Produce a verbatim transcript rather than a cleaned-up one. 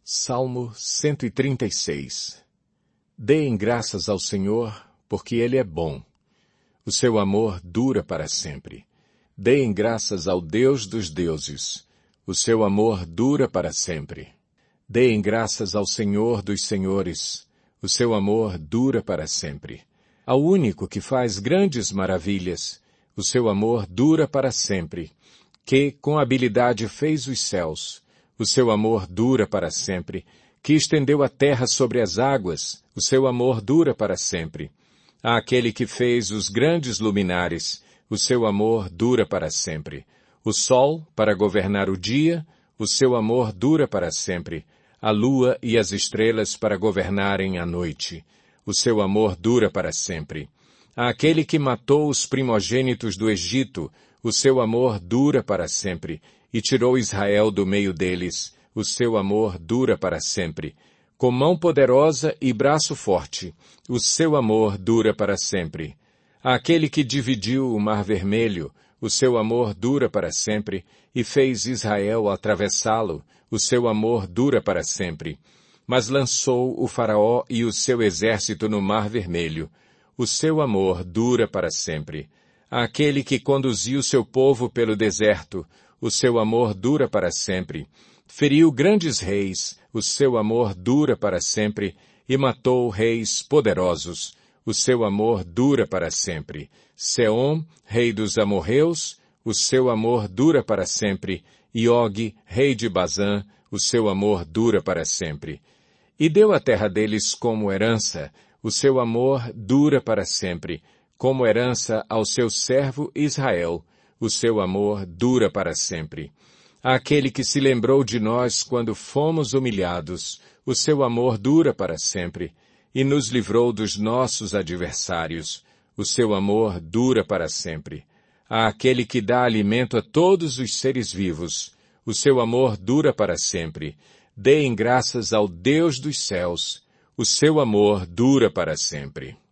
Salmo cento e trinta e seis. Deem graças ao Senhor, porque Ele é bom. O seu amor dura para sempre. Deem graças ao Deus dos deuses. O seu amor dura para sempre. Deem graças ao Senhor dos senhores. O seu amor dura para sempre. Ao único que faz grandes maravilhas. O seu amor dura para sempre. Que com habilidade fez os céus. O seu amor dura para sempre. Que estendeu a terra sobre as águas. O seu amor dura para sempre. Àquele que fez os grandes luminares. O seu amor dura para sempre. O sol, para governar o dia. O seu amor dura para sempre. A lua e as estrelas para governarem a noite. O seu amor dura para sempre. Àquele que matou os primogênitos do Egito. O seu amor dura para sempre. E tirou Israel do meio deles. O seu amor dura para sempre. Com mão poderosa e braço forte. O seu amor dura para sempre. Àquele que dividiu o mar vermelho. O seu amor dura para sempre. E fez Israel atravessá-lo. O seu amor dura para sempre. Mas lançou o faraó e o seu exército no mar vermelho. O seu amor dura para sempre. Àquele que conduziu seu povo pelo deserto. O seu amor dura para sempre. Feriu grandes reis. O seu amor dura para sempre. E matou reis poderosos. O seu amor dura para sempre. Seom, rei dos amorreus. O seu amor dura para sempre. E Og, rei de Bazã. O seu amor dura para sempre. E deu a terra deles como herança. O seu amor dura para sempre. Como herança ao seu servo Israel. O seu amor dura para sempre. Àquele que se lembrou de nós quando fomos humilhados. O seu amor dura para sempre. E nos livrou dos nossos adversários. O seu amor dura para sempre. Àquele que dá alimento a todos os seres vivos. O seu amor dura para sempre. Deem graças ao Deus dos céus. O seu amor dura para sempre.